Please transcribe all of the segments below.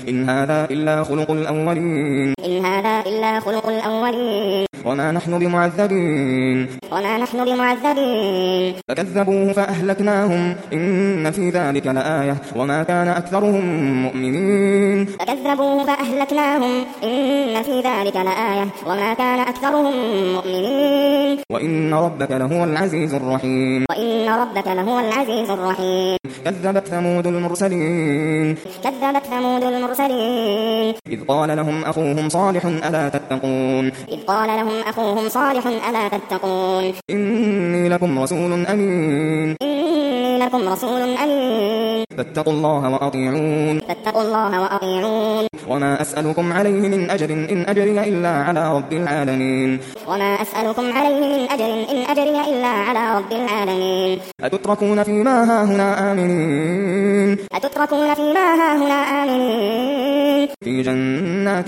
إن هذا إلا خلق الأولين إن هذا إلا خلق الأولين وما نحن بمعذبين وما نحن بمعذبين فكذبوه فأهلكناهم إن في ذلك لآية وما كان أكثرهم مؤمنين فكذبوه فأهلكناهم إن في ذلك لآية وما كان أكثرهم مؤمنين وإن ربك لهو العزيز الرحيم وإن ربك لهو العزيز الرحيم كذبت ثمود المرسلين كذبت ثمود المرسلين إذ قال لهم أخوهم صالح ألا تتقون إذ قال لهم أخوهم صالح ألا تتقون إني لكم رسول أمين إني لكم رسول أمين فاتقوا الله وأطيعون فاتقوا الله وأطيعون وما أسألكم عليه من أجر إن أجري إلا على رب العالمين وما أسألكم عليه من أجر إن أجري إلا على رب العالمين أتتركون فيما هاهنا آمنين أتتركون فيما هاهنا آمنين في جنات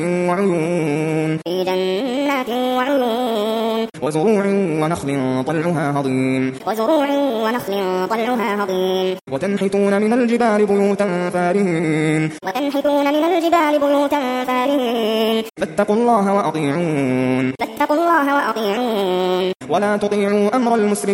وعيون في جنات وعيون وزروع ونخل طلعها هضيم وزروع ونخل طلعها هضيم وتنحتون من الجبال بيوتا فارهين وتنحتون من الجبال بيوتا فارهين فاتقوا الله وأطيعون فاتقوا الله وأطيعون ولا تطيعوا أمر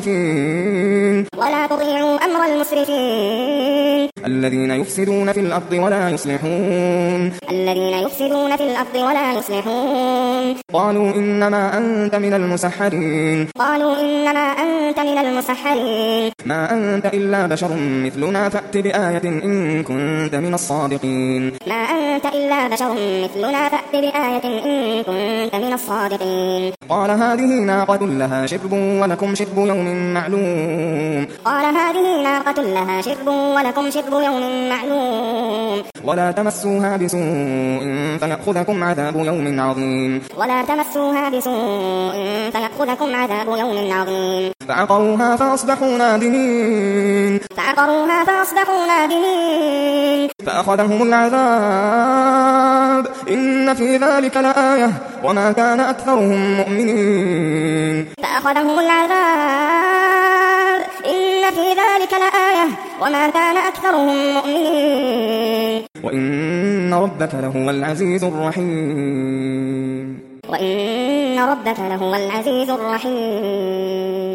المسرفين ولا تطيعوا أمر المسرفين الذين يفسدون في الأرض ولا يصلحون الذين يفسدون في الأرض ولا يصلحون قالوا إنما أنت من المسحرين قالوا إنما أنت من المسحرين ما أنت إلا بشر مثلنا فأت بآية إن كنت من الصادقين ما أنت إلا بشر مثلنا فأت بآية إن كنت من الصادقين قال هذه ناقة لها شرب ولكم شرب يوم معلوم قال هذه ناقة لها شرب ولكم شرب يوم معلوم ولا تمسوها بسوء فيأخذكم عذاب يوم عظيم ولا تمسوها بسوء فيأخذكم عذاب يوم عظيم فعقروها فأصبحوا نادمين فعقروها فأصبحوا نادمين فأخذهم العذاب إن في ذلك لآية وما كان أكثرهم مؤمنين فأخذهم العذاب إن في ذلك لآية وما كان أكثرهم مؤمنين وإن ربك لهو العزيز الرحيم وإن ربك لهو العزيز الرحيم